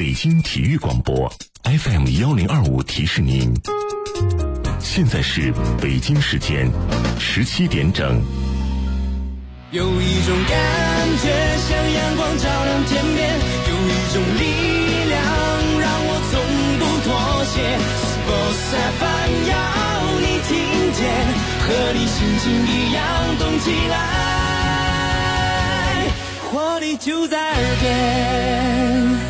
北京体育广播 FM1025提示您，现在是北京时间17点整。 有一种感觉像阳光照亮天边，有一种力量让我从不妥协。Sports FM 要你听见，和你心情一样动起来，活力就在耳边。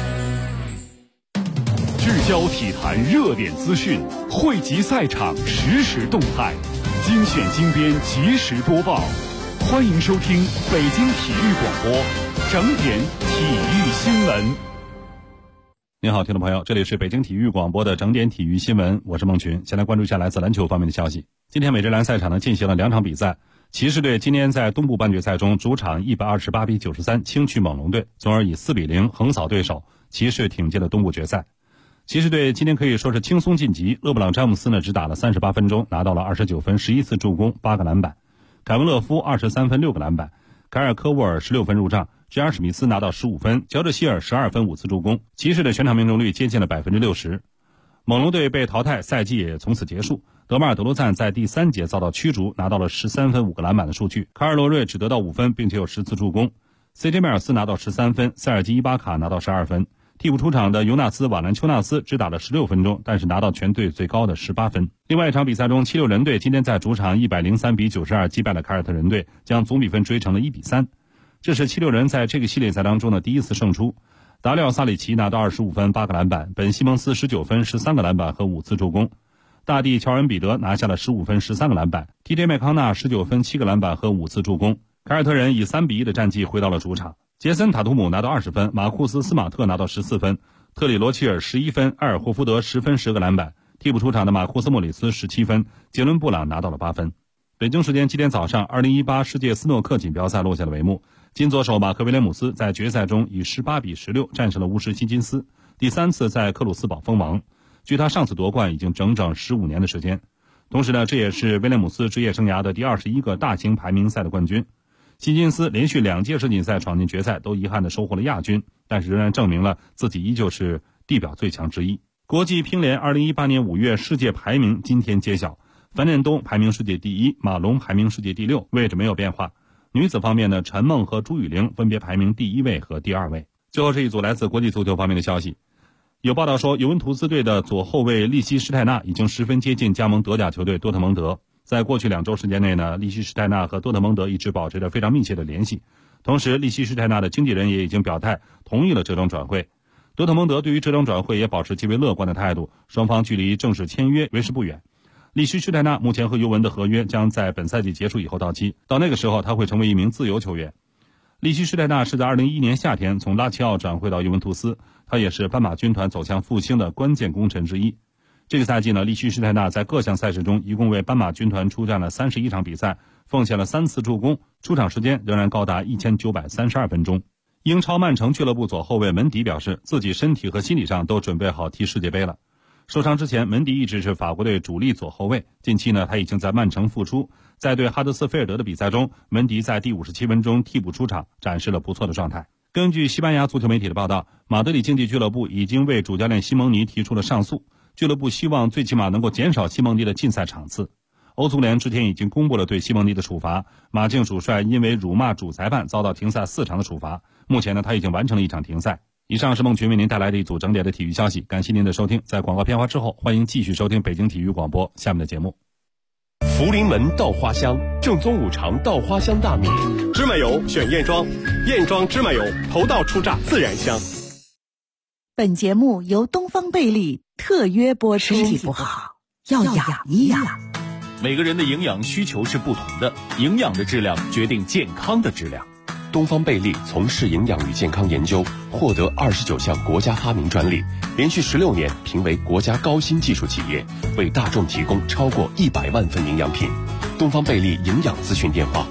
聚焦体坛热点资讯，汇集赛场实时动态，精选精编及时播报。欢迎收听北京体育广播整点体育新闻。 您好，听众朋友，这里是北京体育广播的整点体育新闻，我是孟群。先来关注一下来自篮球方面的消息。今天美职篮赛场呢进行了2场比赛，骑士队今天在东部半决赛中主场128比93轻取猛龙队，从而以4比0横扫对手，骑士挺进了东部决赛。骑士队今天可以说是轻松晋级，勒布朗詹姆斯呢只打了38分钟，拿到了29分11次助攻8个篮板，凯文勒夫23分6个篮板，凯尔科沃尔16分入账，J.R. 史密斯拿到15分，乔治希尔12分5次助攻，骑士的全场命中率接近了 60%。 猛龙队被淘汰，赛季也从此结束。德马尔德罗赞在第3节遭到驱逐，拿到了13分5个篮板的数据，卡尔罗瑞只得到5分并且有10次助攻， CJ 迈尔斯拿到13分，塞尔基伊巴卡拿到12分。替补出场的尤纳斯·瓦兰丘纳斯只打了16分钟，但是拿到全队最高的18分。另外一场比赛中，76人队今天在主场103比92击败了凯尔特人队，将总比分追成了1比3。这是76人在这个系列赛当中的第一次胜出。达里奥·萨里奇拿到25分8个篮板，本·西蒙斯19分13个篮板和5次助攻，大帝乔恩·彼得拿下了15分13个篮板， TJ 麦康纳19分7个篮板和5次助攻。凯尔特人以3比1的战绩回到了主场。杰森·塔图姆拿到20分，马库斯·斯马特拿到14分，特里罗齐尔11分，埃尔霍福德10分10个篮板，替补出场的马库斯·莫里斯17分，杰伦·布朗拿到了8分。北京时间今天早上，2018世界斯诺克锦标赛落下了帷幕，金左手马克·威廉姆斯在决赛中以18比16战胜了巫师希金斯，第3次在克鲁斯堡封王，距他上次夺冠已经整整15年的时间。同时呢，这也是威廉姆斯职业生涯的第21个大型排名赛的冠军。希金斯连续2届世锦赛闯进决赛，都遗憾地收获了亚军，但是仍然证明了自己依旧是地表最强之一。国际乒联2018年5月世界排名今天揭晓，樊振东排名世界第1，马龙排名世界第6，位置没有变化。女子方面呢，陈梦和朱雨玲分别排名第1位和第2位。最后是一组来自国际足球方面的消息，有报道说尤文图斯队的左后卫利希施泰纳已经十分接近加盟德甲球队多特蒙德。在过去2周时间内呢，利希施泰纳和多特蒙德一直保持着非常密切的联系，同时利希施泰纳的经纪人也已经表态同意了这种转会。多特蒙德对于这种转会也保持极为乐观的态度，双方距离正式签约为时不远。利希施泰纳目前和尤文的合约将在本赛季结束以后到期，到那个时候他会成为一名自由球员。利希施泰纳是在2011年夏天从拉齐奥转会到尤文图斯，他也是斑马军团走向复兴的关键功臣之一。这个赛季呢，利希施泰纳在各项赛事中一共为斑马军团出战了31场比赛，奉献了3次助攻，出场时间仍然高达1932分钟。英超曼城俱乐部左后卫门迪表示，自己身体和心理上都准备好踢世界杯了。受伤之前，门迪一直是法国队主力左后卫，近期呢，他已经在曼城复出。在对哈德斯菲尔德的比赛中，门迪在第57分钟替补出场，展示了不错的状态。根据西班牙足球媒体的报道，马德里竞技俱乐部已经为主教练西蒙尼提出了上诉，俱乐部希望最起码能够减少西蒙尼的禁赛场次。欧足联之前已经公布了对西蒙尼的处罚，马竞主帅因为辱骂主裁判遭到停赛4场的处罚，目前呢，他已经完成了1场停赛。以上是孟群为您带来的一组整点的体育消息，感谢您的收听。在广告片花之后，欢迎继续收听北京体育广播下面的节目。 福临门稻花香，正宗五常稻花香大米，芝麻油选燕庄，燕庄芝麻油头道出榨自然香。 本节目由东方贝利特约播出。身体不好要养一养。 每个人的营养需求是不同的，营养的质量决定健康的质量。 东方贝利从事营养与健康研究，获得29项国家发明专利，连续16年评为国家高新技术企业，为大众提供超过100万份营养品。东方贝利营养咨询电话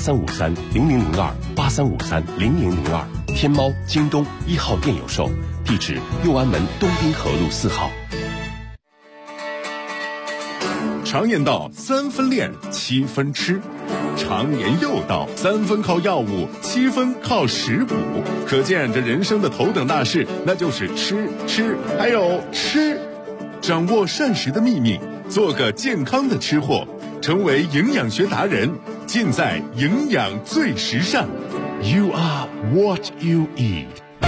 ：83530002 83530002，天猫、京东1号店有售，地址右安门东滨河路4号。 常言道，3分练，7分吃。 常年又到，3分靠药物，7分靠食补。可见这人生的头等大事，那就是吃，还有吃。掌握膳食的秘密，做个健康的吃货，成为营养学达人，尽在营养最时尚。You are what you eat。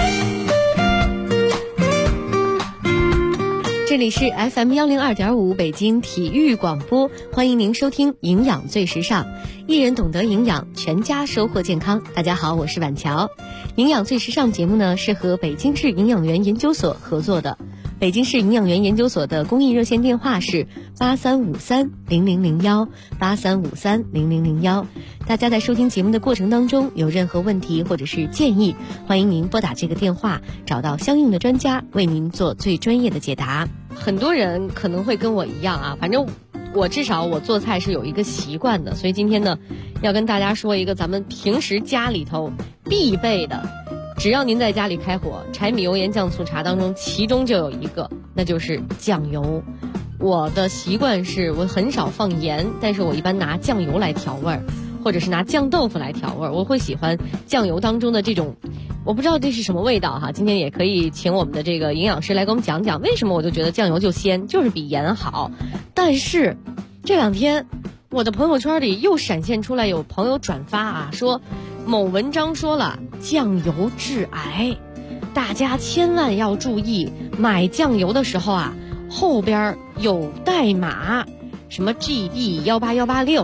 这里是 FM 102.5北京体育广播，欢迎您收听营养最时尚，一人懂得营养，全家收获健康。大家好，我是婉乔。营养最时尚节目呢是和北京市营养员研究所合作的。北京市营养员研究所的公益热线电话是83530001 83530001。大家在收听节目的过程当中有任何问题或者是建议，欢迎您拨打这个电话，找到相应的专家为您做最专业的解答。很多人可能会跟我一样啊，反正我至少我做菜是有一个习惯的，所以今天呢要跟大家说一个咱们平时家里头必备的，只要您在家里开火，柴米油盐酱醋茶当中其中就有一个，那就是酱油。我的习惯是我很少放盐，但是我一般拿酱油来调味儿，或者是拿酱豆腐来调味儿。我会喜欢酱油当中的这种，我不知道这是什么味道哈。今天也可以请我们的这个营养师来给我们讲讲为什么我就觉得酱油就鲜，就是比盐好。但是这2天我的朋友圈里又闪现出来有朋友转发啊，说某文章说了酱油致癌，大家千万要注意，买酱油的时候啊，后边有代码，什么 GB18186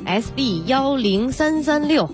SB10336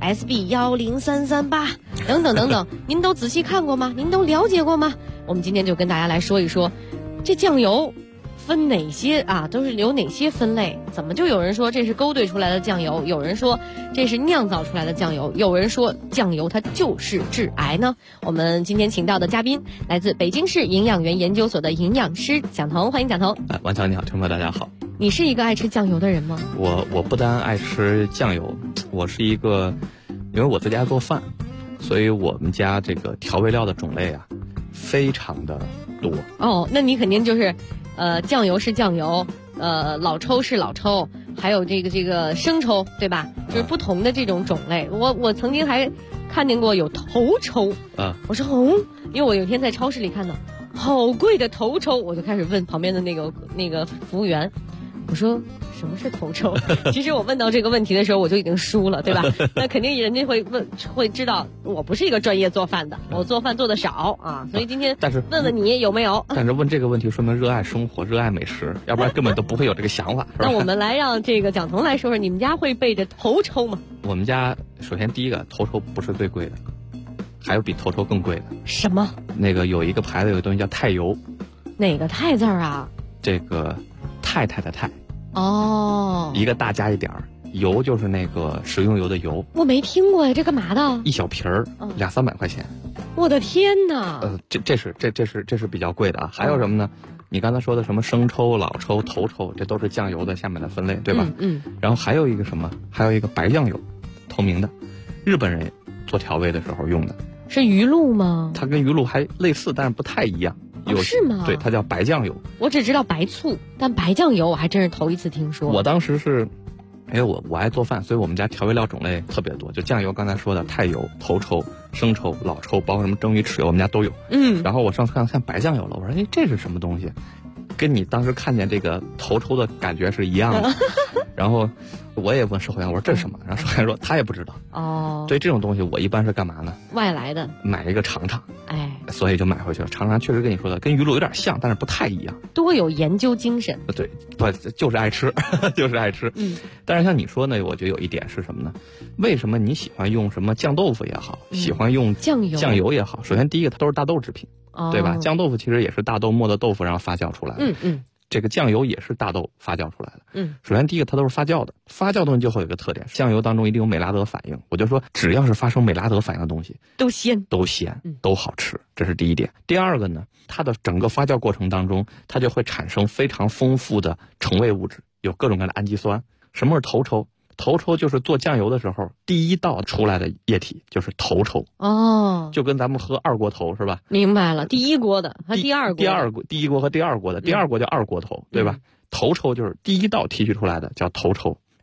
SB10338 等等等等，您都仔细看过吗？您都了解过吗？我们今天就跟大家来说一说这酱油分哪些啊，都是有哪些分类？怎么就有人说这是勾兑出来的酱油，有人说这是酿造出来的酱油，有人说酱油它就是致癌呢？我们今天请到的嘉宾来自北京市营养员研究所的营养师蒋彤，欢迎蒋彤。 王强你好，听众朋友大家好。 你是一个爱吃酱油的人吗？ 我不单爱吃酱油，我是一个，因为我在家做饭，所以我们家这个调味料的种类啊非常的多。哦， 那你肯定就是酱油是酱油，老抽是老抽，还有这个生抽，对吧？就是不同的这种种类。我曾经还看见过有头抽啊，我说因为我有一天在超市里看到好贵的头抽，我就开始问旁边的那个服务员，我说什么是头抽？其实我问到这个问题的时候我就已经输了，对吧？那肯定人家会知道我不是一个专业做饭的，我做饭做的少啊，所以今天问问你有没有。 但是问这个问题说明热爱生活，热爱美食，要不然根本都不会有这个想法。 那我们来让这个蒋彤来说说，你们家会备着头抽吗？ 我们家首先第一个头抽不是最贵的，还有比头抽更贵的。 什么？ 那个有一个牌子有个东西叫太油。 哪个太字啊？ 这个太太的太。 哦， 一个大加一点儿，油就是那个食用油的油。 我没听过呀，这干嘛的？ 一小瓶儿，200-300块钱。 我的天哪！ 这是比较贵的啊。还有什么呢？你刚才说的什么生抽、老抽、头抽，这都是酱油的下面的分类，对吧？然后还有一个什么？还有一个白酱油，透明的，日本人做调味的时候用的。 是鱼露吗？ 它跟鱼露还类似，但是不太一样。 是吗？ 对，它叫白酱油。 我只知道白醋，但白酱油我还真是头一次听说。 我当时是，因为我爱做饭，所以我们家调味料种类特别多。就酱油，刚才说的太油、头抽、生抽、老抽，包括什么蒸鱼、豉油，我们家都有。然后我上次看白酱油了，我说这是什么东西？跟你当时看见这个头抽的感觉是一样的。然后我也问售货员，我说这是什么？然后售货员说他也不知道。哦，对，这种东西我一般是干嘛呢？ 外来的， 买一个尝尝。 哎， 所以就买回去了，尝尝，确实跟你说的跟鱼露有点像，但是不太一样。 多有研究精神。 对，不就是爱吃，就是爱吃。但是像你说呢，我觉得有一点是什么呢？为什么你喜欢用什么酱豆腐也好，喜欢用酱油也好？首先第一个，它都是大豆制品，对吧？酱豆腐其实也是大豆磨的豆腐，然后发酵出来的。这个酱油也是大豆发酵出来的。首先第一个它都是发酵的，发酵东西就会有一个特点，酱油当中一定有美拉德反应。我就说只要是发生美拉德反应的东西都鲜都好吃，这是第一点。第二个呢，它的整个发酵过程当中，它就会产生非常丰富的成味物质，有各种各样的氨基酸。什么是头抽？头抽就是做酱油的时候第一道出来的液体就是头抽。哦，就跟咱们喝二锅头是吧？ 明白了，第一锅的和第二锅， 第一锅和第二锅的，第二锅叫二锅头，对吧？头抽就是第一道提取出来的叫头抽，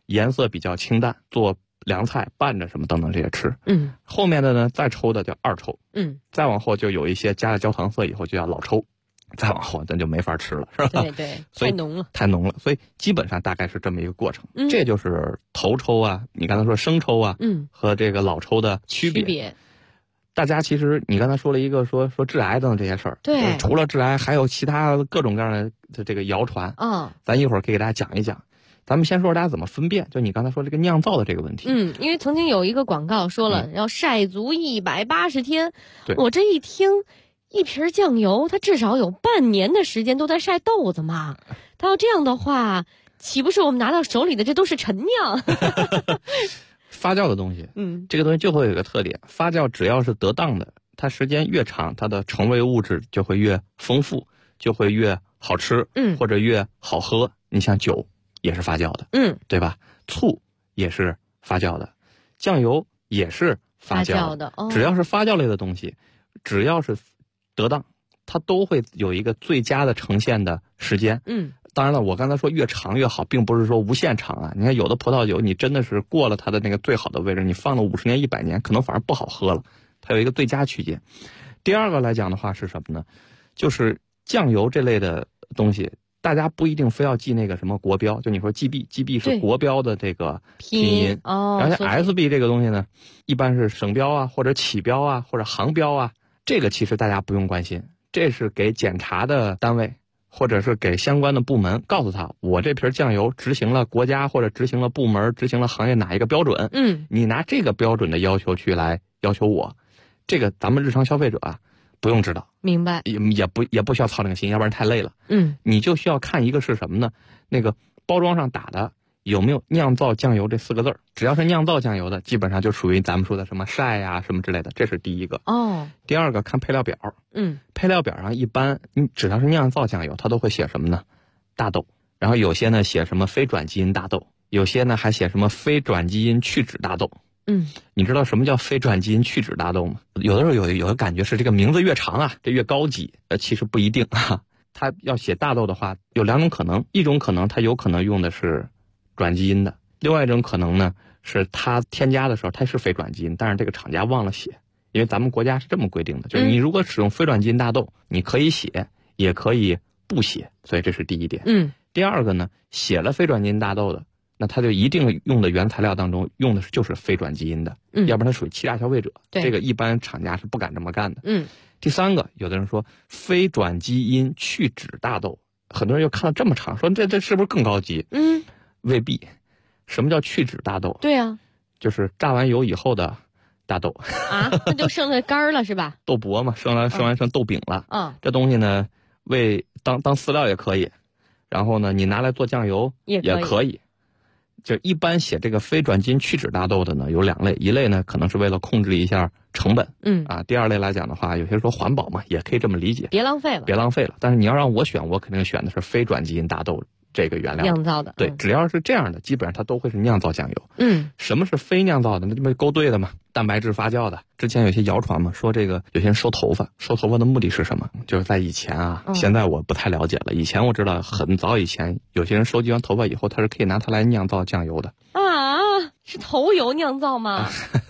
颜色比较清淡，做凉菜拌着什么等等这些吃。后面的呢再抽的叫二抽。再往后就有一些加了焦糖色以后就叫老抽。再往后咱就没法吃了，是吧？ 对，太浓了， 太浓了。所以基本上大概是这么一个过程。这就是头抽啊，你刚才说生抽啊，和这个老抽的区别。大家其实你刚才说了一个说致癌等等这些事儿， 对， 除了致癌，还有其他各种各样的这个谣传。咱一会儿可以给大家讲一讲。咱们先说说大家怎么分辨，就你刚才说这个酿造的这个问题。 因为曾经有一个广告说了，要晒足180天。 对， 我这一听。一瓶酱油，它至少有半年的时间都在晒豆子嘛。它要这样的话，岂不是我们拿到手里的这都是陈酿？ 发酵的东西，这个东西就会有一个特点，发酵只要是得当的，它时间越长，它的成为物质就会越丰富，就会越好吃，或者越好喝。你像酒也是发酵的，对吧？醋也是发酵的，酱油也是发酵的。只要是发酵类的东西，只要是得当，它都会有一个最佳的呈现的时间。当然了，我刚才说越长越好，并不是说无限长啊。你看有的葡萄酒，你真的是过了它的那个最好的位置，你放了50年、100年，可能反而不好喝了。它有一个最佳区间。第二个来讲的话是什么呢？就是酱油这类的东西，大家不一定非要记那个什么国标，就你说 GB 是国标的这个拼音。然后像 SB 这个东西呢，一般是省标啊，或者起标啊，或者行标啊。这个其实大家不用关心，这是给检查的单位或者是给相关的部门告诉他，我这瓶酱油执行了国家或者执行了部门执行了行业哪一个标准，你拿这个标准的要求去来要求我，这个咱们日常消费者啊不用知道， 明白， 也不需要操那个心，要不然太累了。你就需要看一个是什么呢？那个包装上打的有没有酿造酱油这4个字儿？只要是酿造酱油的，基本上就属于咱们说的什么晒呀什么之类的，这是第一个。第二个看配料表。配料表上一般你只要是酿造酱油，它都会写什么呢？大豆。然后有些呢写什么非转基因大豆，有些呢还写什么非转基因去脂大豆。你知道什么叫非转基因去脂大豆吗？有的时候有的感觉是这个名字越长啊，这越高级。其实不一定啊。它要写大豆的话，有2种可能，一种可能它有可能用的是转基因的，另外一种可能呢是它添加的时候它是非转基因，但是这个厂家忘了写，因为咱们国家是这么规定的，就是你如果使用非转基因大豆，你可以写也可以不写，所以这是第一点。第二个呢，写了非转基因大豆的，那它就一定用的原材料当中用的就是非转基因的，要不然它属于欺诈消费者，这个一般厂家是不敢这么干的。第三个，有的人说非转基因去脂大豆，很多人又看到这么长，说这是不是更高级？未必。什么叫去脂大豆？ 对啊， 就是榨完油以后的大豆啊，那就剩下干儿了是吧？ 豆粕嘛，剩豆饼了。这东西呢，当饲料也可以，然后呢，你拿来做酱油也可以。就一般写这个非转基因去脂大豆的呢，有2类，一类呢可能是为了控制一下成本，第二类来讲的话，有些说环保嘛，也可以这么理解， 别浪费了。但是你要让我选，我肯定选的是非转基因大豆这个原料酿造的。 对，只要是这样的，基本上它都会是酿造酱油。什么是非酿造的？那这不勾兑的嘛，蛋白质发酵的。之前有些谣传嘛，说这个有些人收头发的目的是什么？就是在以前啊，现在我不太了解了。以前我知道很早以前，有些人收集完头发以后，他是可以拿它来酿造酱油的。 是头油酿造吗？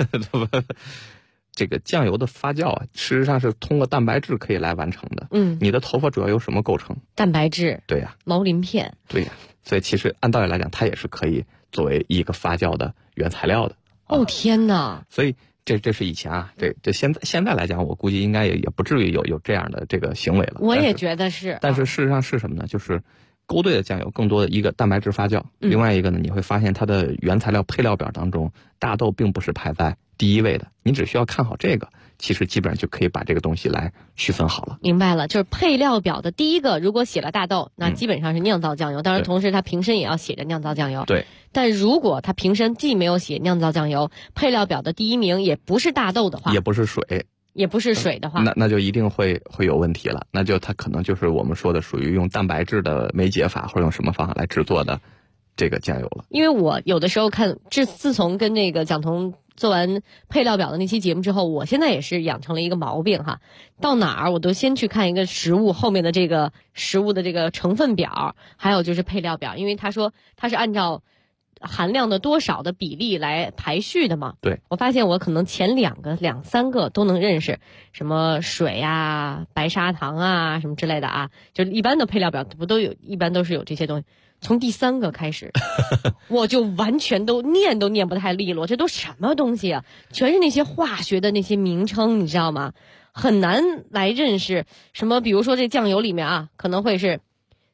这个酱油的发酵啊，事实上是通过蛋白质可以来完成的。你的头发主要由什么构成？蛋白质。对呀。 毛鳞片。 对呀。所以其实按道理来讲，它也是可以作为一个发酵的原材料的。 天哪！ 所以这是以前啊，这现在来讲，我估计应该也不至于有这样的这个行为了。 我也觉得是。 但是事实上是什么呢？就是勾兑的酱油更多的一个蛋白质发酵，另外一个呢，你会发现它的原材料配料表当中，大豆并不是排在第一位的。你只需要看好这个，其实基本上就可以把这个东西来区分好了。 明白了，就是配料表的第一个，如果写了大豆，那基本上是酿造酱油。当然，同时它瓶身也要写着酿造酱油。 对。 但如果它瓶身既没有写酿造酱油，配料表的第一名也不是大豆的话， 也不是水。 也不是水的话， 那就一定会有问题了。那就它可能就是我们说的属于用蛋白质的酶解法或者用什么方法来制作的这个酱油了。 因为我有的时候看，自从跟那个蒋彤做完配料表的那期节目之后，我现在也是养成了一个毛病哈，到哪儿我都先去看一个食物后面的这个食物的这个成分表，还有就是配料表，因为他说他是按照含量的多少的比例来排序的嘛。 对， 我发现我可能前两三个都能认识，什么水啊、白砂糖啊什么之类的啊，就一般的配料表不都有，一般都是有这些东西。从第3个开始，我就完全都念不太利落，这都什么东西啊？全是那些化学的那些名称，你知道吗？很难来认识什么，比如说这酱油里面啊，可能会是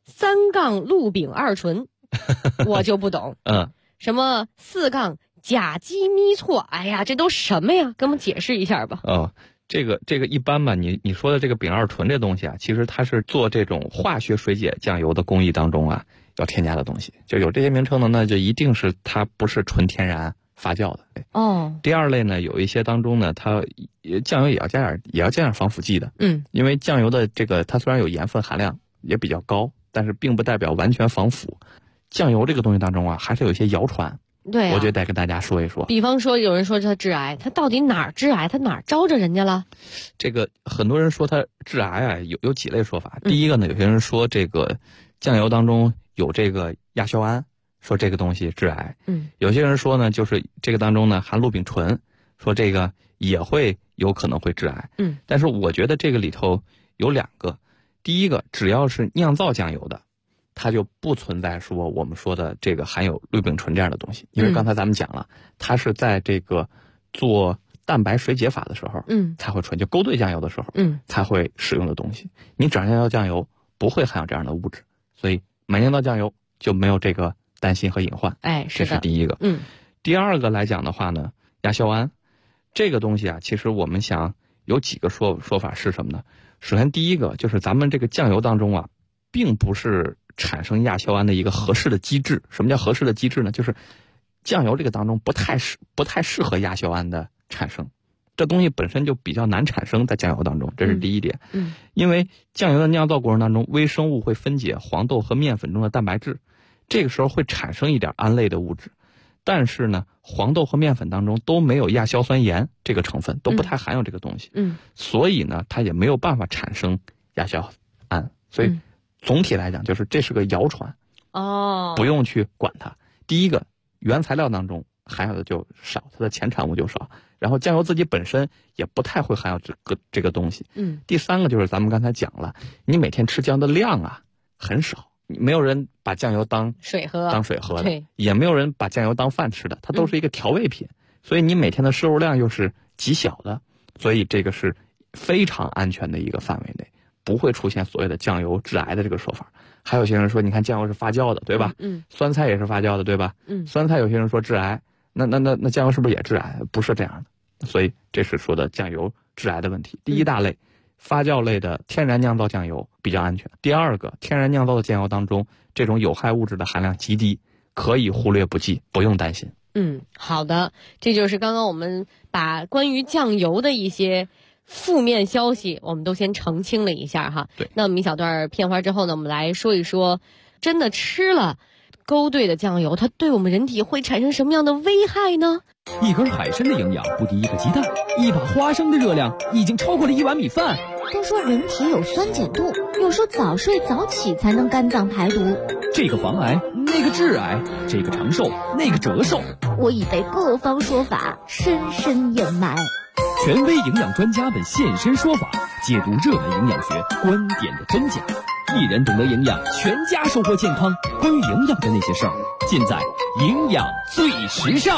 3杠氯丙二醇，我就不懂。什么4杠甲基咪唑，哎呀，这都什么呀？跟我们解释一下吧。 这个一般吧，你说的这个丙二醇这东西啊，其实它是做这种化学水解酱油的工艺当中啊要添加的东西，就有这些名称的呢，就一定是它不是纯天然发酵的。第二类呢，有一些当中呢，它酱油也要加点防腐剂的。因为酱油的这个它虽然有盐分含量也比较高，但是并不代表完全防腐。酱油这个东西当中啊，还是有一些谣传。 对、 我觉得得跟大家说一说。 比方说，有人说它致癌，它到底哪儿致癌？它哪儿招着人家了？ 这个很多人说它致癌啊，有几类说法。第一个呢，有些人说这个酱油当中有这个亚硝胺，说这个东西致癌。有些人说呢，就是这个当中呢含氯丙醇，说这个也会有可能会致癌。但是我觉得这个里头有2个，第一个，只要是酿造酱油的，它就不存在说我们说的这个含有氯丙醇这样的东西，因为刚才咱们讲了，它是在这个做蛋白水解法的时候，才会出现，就勾兑酱油的时候，才会使用的东西。你只要酿造酱油不会含有这样的物质，所以买酿造酱油就没有这个担心和隐患。这是第一个。第二个来讲的话呢，亚硝胺这个东西啊，其实我们想有几个说法是什么呢？首先第一个就是咱们这个酱油当中啊，并不是产生亚硝胺的一个合适的机制。什么叫合适的机制呢？就是酱油这个当中不太适合亚硝胺的产生，这东西本身就比较难产生在酱油当中，这是第一点。因为酱油的酿造过程当中，微生物会分解黄豆和面粉中的蛋白质，这个时候会产生一点胺类的物质，但是呢，黄豆和面粉当中都没有亚硝酸盐这个成分，都不太含有这个东西。所以呢，它也没有办法产生亚硝胺。所以总体来讲，就是这是个谣传。不用去管它。第一个，原材料当中含有的就少，它的前产物就少，然后酱油自己本身也不太会含有这个东西。第三个就是咱们刚才讲了，你每天吃酱的量啊很少，没有人把酱油当水喝的，也没有人把酱油当饭吃的，它都是一个调味品，所以你每天的摄入量又是极小的，所以这个是非常安全的一个范围内，不会出现所谓的酱油致癌的这个说法。还有些人说，你看酱油是发酵的，对吧？酸菜也是发酵的，对吧？酸菜有些人说致癌，那酱油是不是也致癌？不是这样的，所以这是说的酱油致癌的问题。第一大类，发酵类的天然酿造酱油比较安全。第二个，天然酿造的酱油当中，这种有害物质的含量极低，可以忽略不计，不用担心。 好的，这就是刚刚我们把关于酱油的一些负面消息我们都先澄清了一下哈。 对， 那我们一小段片花之后呢，我们来说一说，真的吃了勾兑的酱油，它对我们人体会产生什么样的危害呢？ 一根海参的营养不敌一个鸡蛋，一把花生的热量已经超过了1碗米饭。 都说人体有酸碱度，有说早睡早起才能肝脏排毒， 这个防癌，那个致癌，这个长寿，那个折寿。 我已被各方说法深深掩埋。 权威营养专家们现身说法，解读热门营养学观点的真假。一人懂得营养，全家收获健康。关于营养的那些事儿，尽在营养最时尚。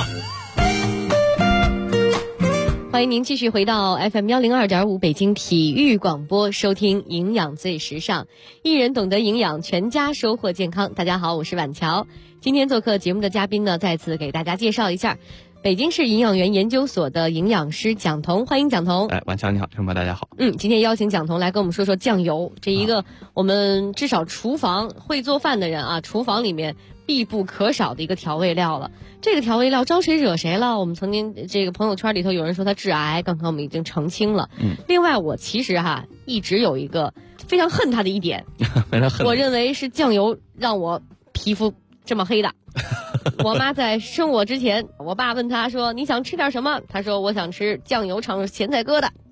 欢迎您继续回到 FM 102.5北京体育广播，收听营养最时尚，一人懂得营养，全家收获健康。大家好，我是婉乔。今天做客节目的嘉宾呢，再次给大家介绍一下北京市营养园研究所的营养师蒋彤，欢迎蒋彤。 婉乔你好，听众朋友大家好。 今天邀请蒋彤来跟我们说说酱油，这一个我们至少厨房会做饭的人啊，厨房里面必不可少的一个调味料了。这个调味料招谁惹谁了？我们曾经这个朋友圈里头有人说它致癌，刚刚我们已经澄清了。另外我其实一直有一个非常恨它的一点，我认为是酱油让我皮肤这么黑的。我妈在生我之前，我爸问她说你想吃点什么，她说我想吃酱油炒咸菜疙瘩。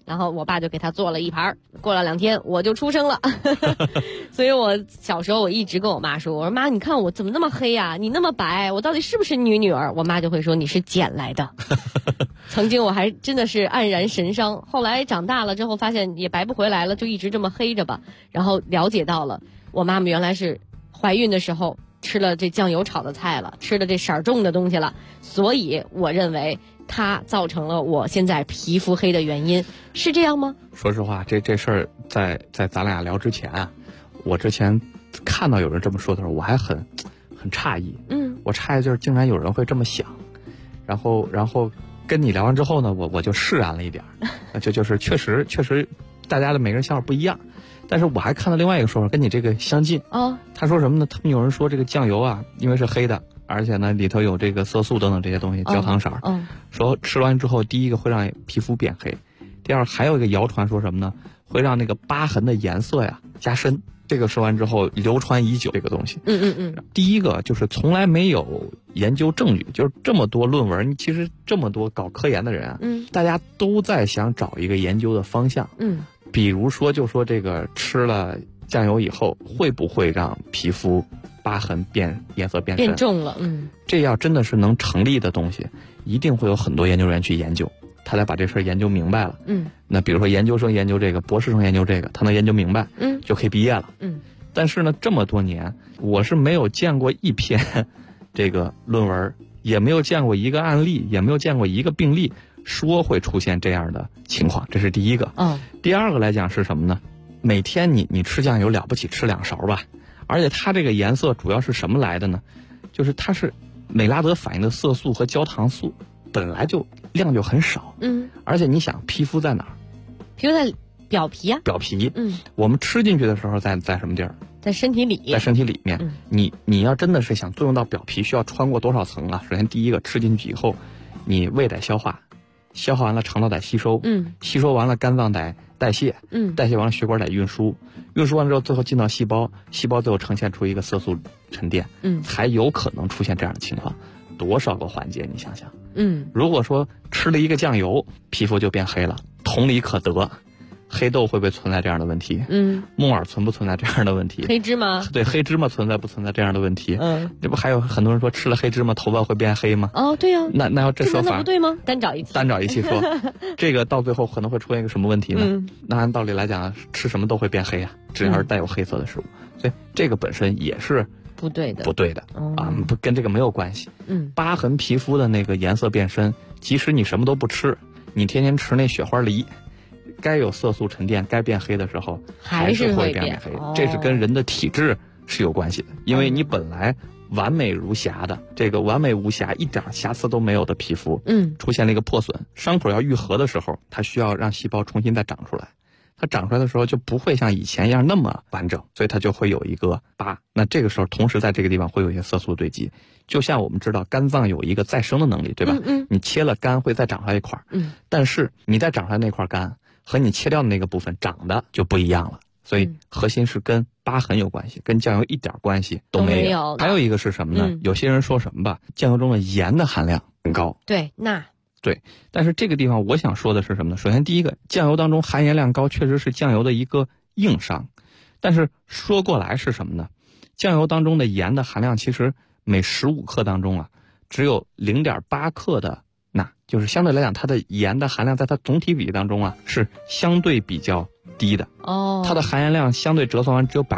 然后我爸就给他做了一盘，过了2天我就出生了。所以我小时候我一直跟我妈说，我说妈，你看我怎么那么黑呀？你那么白，我到底是不是女儿？我妈就会说你是捡来的。曾经我还真的是黯然神伤，后来长大了之后发现也白不回来了，就一直这么黑着吧。然后了解到了我妈妈原来是怀孕的时候吃了这酱油炒的菜了，吃了这色儿重的东西了，所以我认为它造成了我现在皮肤黑的原因，是这样吗？ 说实话，这事儿在咱俩聊之前啊，我之前看到有人这么说的时候，我还很诧异。我诧异就是竟然有人会这么想，然后跟你聊完之后呢，我就释然了一点，就是确实大家的每个人想法不一样。但是我还看到另外一个说法跟你这个相近。他说什么呢？他们有人说这个酱油啊，因为是黑的，而且呢里头有这个色素等等这些东西，焦糖色，说吃完之后，第一个会让皮肤变黑，第二还有一个谣传说什么呢？会让那个疤痕的颜色呀加深。这个说完之后流传已久这个东西。第一个就是从来没有研究证据，就是这么多论文，其实这么多搞科研的人啊，大家都在想找一个研究的方向。比如说就说这个吃了酱油以后会不会让皮肤疤痕颜色变深变重了。 这要真的是能成立的东西，一定会有很多研究人员去研究，他才把这事儿研究明白了。那比如说研究生研究这个，博士生研究这个，他能研究明白，就可以毕业了。但是呢，这么多年我是没有见过一篇这个论文，也没有见过一个案例，也没有见过一个病例说会出现这样的情况，这是第一个。第二个来讲是什么呢？每天你吃酱油了不起吃2勺吧，而且它这个颜色主要是什么来的呢？就是它是美拉德反应的色素和焦糖素本来就量就很少。而且你想皮肤在哪儿？ 皮肤在表皮啊。 表皮。我们吃进去的时候在什么地儿？ 在身体里。 在身体里面。你要真的是想作用到表皮，需要穿过多少层啊？首先第一个，吃进去以后，你胃得消化，消化完了肠道得吸收，吸收完了肝脏得代谢，代谢完了血管得运输，运输完之后最后进到细胞，细胞最后呈现出一个色素沉淀，才有可能出现这样的情况。多少个环节你想想。如果说吃了一个酱油皮肤就变黑了，同理可得，黑豆会不会存在这样的问题？木耳存不存在这样的问题？ 黑芝麻。 对，黑芝麻存在不存在这样的问题？这不还有很多人说吃了黑芝麻头发会变黑吗？ 对呀。 那要这说法不对吗？单找一期说，这个到最后可能会出现一个什么问题呢？那按道理来讲，吃什么都会变黑啊，只要是带有黑色的食物，所以这个本身也是不对的不跟这个没有关系。疤痕皮肤的那个颜色变深，即使你什么都不吃，你天天吃那雪花梨，该有色素沉淀该变黑的时候还是会变黑。这是跟人的体质是有关系的。因为你本来完美如霞的这个完美无瑕一点瑕疵都没有的皮肤，出现了一个破损，伤口要愈合的时候，它需要让细胞重新再长出来，它长出来的时候就不会像以前一样那么完整，所以它就会有一个疤。那这个时候同时在这个地方会有一些色素堆积，就像我们知道肝脏有一个再生的能力，对吧？你切了肝会再长出来一块，但是你再长出来那块肝和你切掉的那个部分长得就不一样了。所以核心是跟疤痕有关系，跟酱油一点关系都没有。还有一个是什么呢？有些人说什么吧，酱油中的盐的含量很高。 对， 但是这个地方我想说的是什么呢？首先第一个，酱油当中含盐量高确实是酱油的一个硬伤，但是说过来是什么呢？酱油当中的盐的含量其实每15克当中啊，只有0.8克的钠，就是相对来讲它的盐的含量在它总体比例当中啊是相对比较低的。它的含盐量相对折算完只有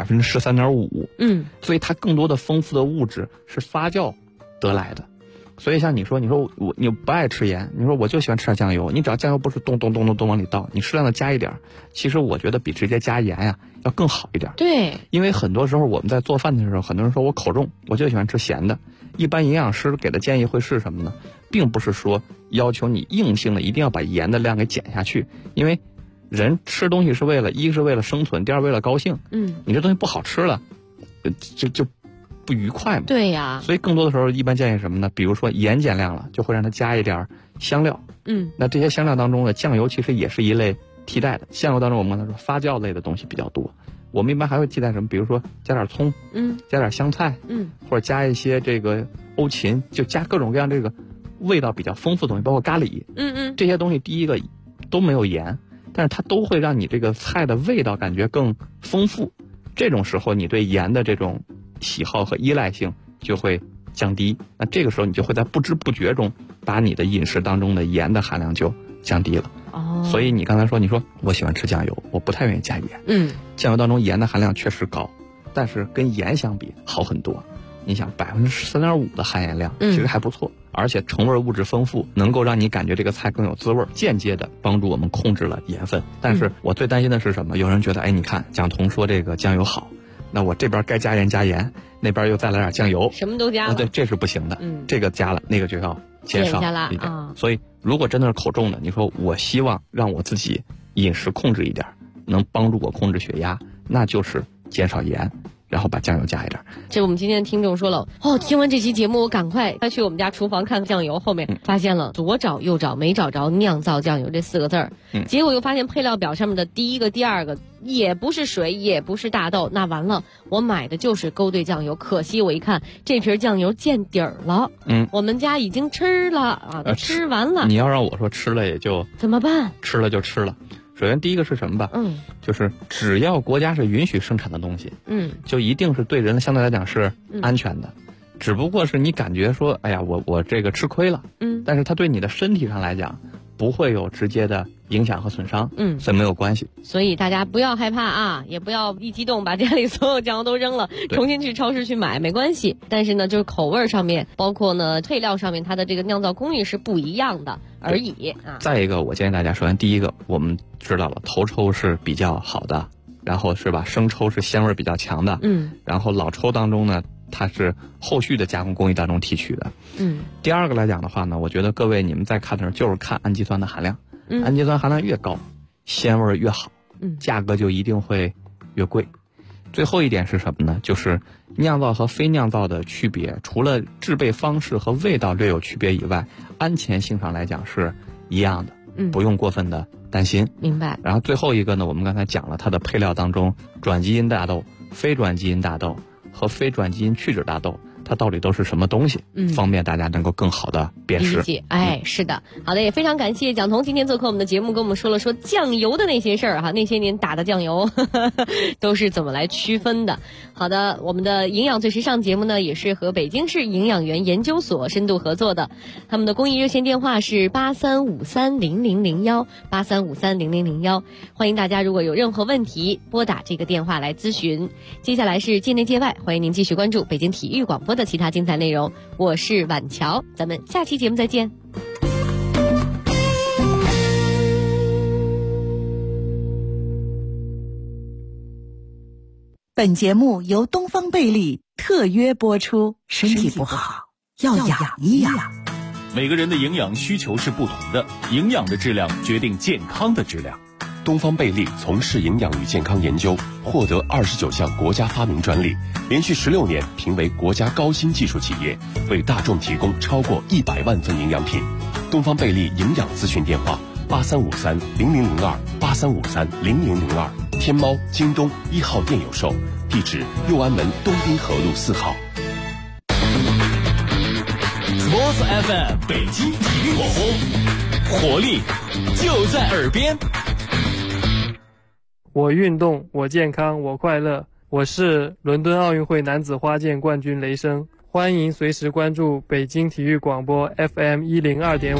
13.5%。所以它更多的丰富的物质是发酵得来的。所以像你说你不爱吃盐，你说我就喜欢吃点酱油，你只要酱油不是咚咚咚咚咚往里倒，你适量的加一点，其实我觉得比直接加盐呀要更好一点。 对， 因为很多时候我们在做饭的时候，很多人说我口重，我就喜欢吃咸的。一般营养师给的建议会是什么呢？并不是说要求你硬性的一定要把盐的量给减下去，因为人吃东西是为了一是为了生存，第二为了高兴。你这东西不好吃了，就不愉快嘛。 对呀。 所以更多的时候一般建议什么呢？比如说盐减量了，就会让它加一点香料。那这些香料当中的酱油其实也是一类替代的。酱油当中我们刚才说发酵类的东西比较多，我们一般还会替代什么？比如说加点葱，加点香菜，或者加一些这个欧芹，就加各种各样这个味道比较丰富的东西，包括咖喱。这些东西第一个都没有盐， 但是它都会让你这个菜的味道感觉更丰富。这种时候，你对盐的这种喜好和依赖性就会降低。那这个时候，你就会在不知不觉中把你的饮食当中的盐的含量就降低了。所以你刚才说，你说我喜欢吃酱油，我不太愿意加盐。酱油当中盐的含量确实高，但是跟盐相比好很多。你想3.5%的含盐量，其实还不错，而且成味物质丰富，能够让你感觉这个菜更有滋味，间接的帮助我们控制了盐分。但是我最担心的是什么？有人觉得，哎，你看蒋彤说这个酱油好，那我这边该加盐加盐，那边又再来点酱油， 什么都加了。 对，这是不行的。这个加了，那个就要减少一点。所以如果真的是口重的，你说我希望让我自己饮食控制一点，能帮助我控制血压，那就是减少盐，然后把酱油加一点。 这我们今天的听众说了，听完这期节目，我赶快去我们家厨房看酱油，后面发现了左找右找没找着酿造酱油这4个字儿，结果又发现配料表上面的第一个第二个也不是水也不是大豆，那完了，我买的就是勾兑酱油，可惜我一看这瓶酱油见底儿了，我们家已经吃了啊，吃完了。 你要让我说吃了也就怎么办？ 吃了就吃了。首先第一个是什么吧？就是只要国家是允许生产的东西，就一定是对人相对来讲是安全的。只不过是你感觉说，哎呀，我这个吃亏了，但是它对你的身体上来讲不会有直接的影响和损伤，所以没有关系。 所以大家不要害怕啊，也不要一激动把家里所有酱油都扔了，重新去超市去买，没关系。但是呢，就是口味上面，包括呢配料上面，它的这个酿造工艺是不一样的而已啊。 再一个，我建议大家，首先第一个，我们知道了头抽是比较好的，然后是吧，生抽是鲜味比较强的，然后老抽当中呢，它是后续的加工工艺当中提取的。第二个来讲的话呢，我觉得各位你们在看的时候就是看氨基酸的含量，氨基酸含量越高，鲜味越好，价格就一定会越贵。最后一点是什么呢？就是酿造和非酿造的区别，除了制备方式和味道略有区别以外，安全性上来讲是一样的，不用过分的担心。 明白。 然后最后一个呢，我们刚才讲了它的配料当中，转基因大豆、非转基因大豆和非转基因去脂大豆，它到底都是什么东西，方便大家能够更好的辨识。 理解。是的。好的，也非常感谢蒋彤今天做客我们的节目，跟我们说了说酱油的那些事儿哈，那些年打的酱油都是怎么来区分的。好的，我们的营养最时尚节目呢，也是和北京市营养员研究所深度合作的，他们的公益热线电话是83530001，83530001，欢迎大家如果有任何问题拨打这个电话来咨询。接下来是界内界外，欢迎您继续关注北京体育广播的其他精彩内容。我是婉乔，咱们下期节目再见。 本节目由东方贝利特约播出，身体不好要养一养。 每个人的营养需求是不同的，营养的质量决定健康的质量。 东方贝利从事营养与健康研究，获得29项国家发明专利，连续16年评为国家高新技术企业，为大众提供超过100万份营养品。东方贝利营养咨询电话83530002，83530002，天猫、京东1号店有售，地址右安门东滨河路4号。 Sports FM 北京体育广播，活力就在耳边。 我运动，我健康，我快乐。我是伦敦奥运会男子花剑冠军雷声，欢迎随时关注北京体育广播 FM 102.5。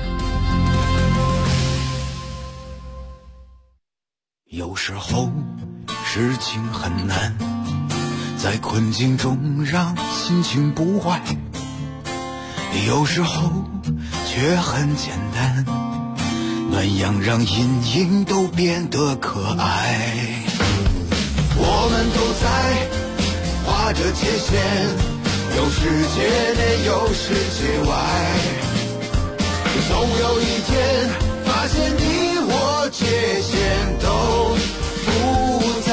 有时候事情很难，在困境中让心情不坏，有时候却很简单，暖阳让阴影都变得可爱。我们都在划着界限，有世界内有世界外，总有一天发现你我界限都不在。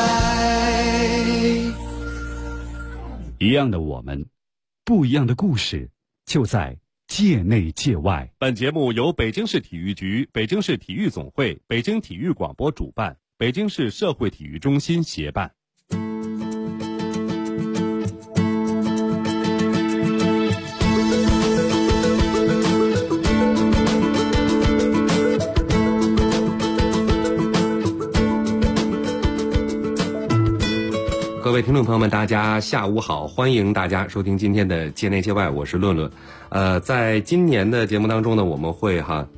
一样的我们，不一样的故事，就在界内界外。 本节目由北京市体育局、北京市体育总会、北京体育广播主办，北京市社会体育中心协办。 各位听众朋友们，大家下午好，欢迎大家收听今天的界内界外，我是论论。在今年的节目当中呢，我们会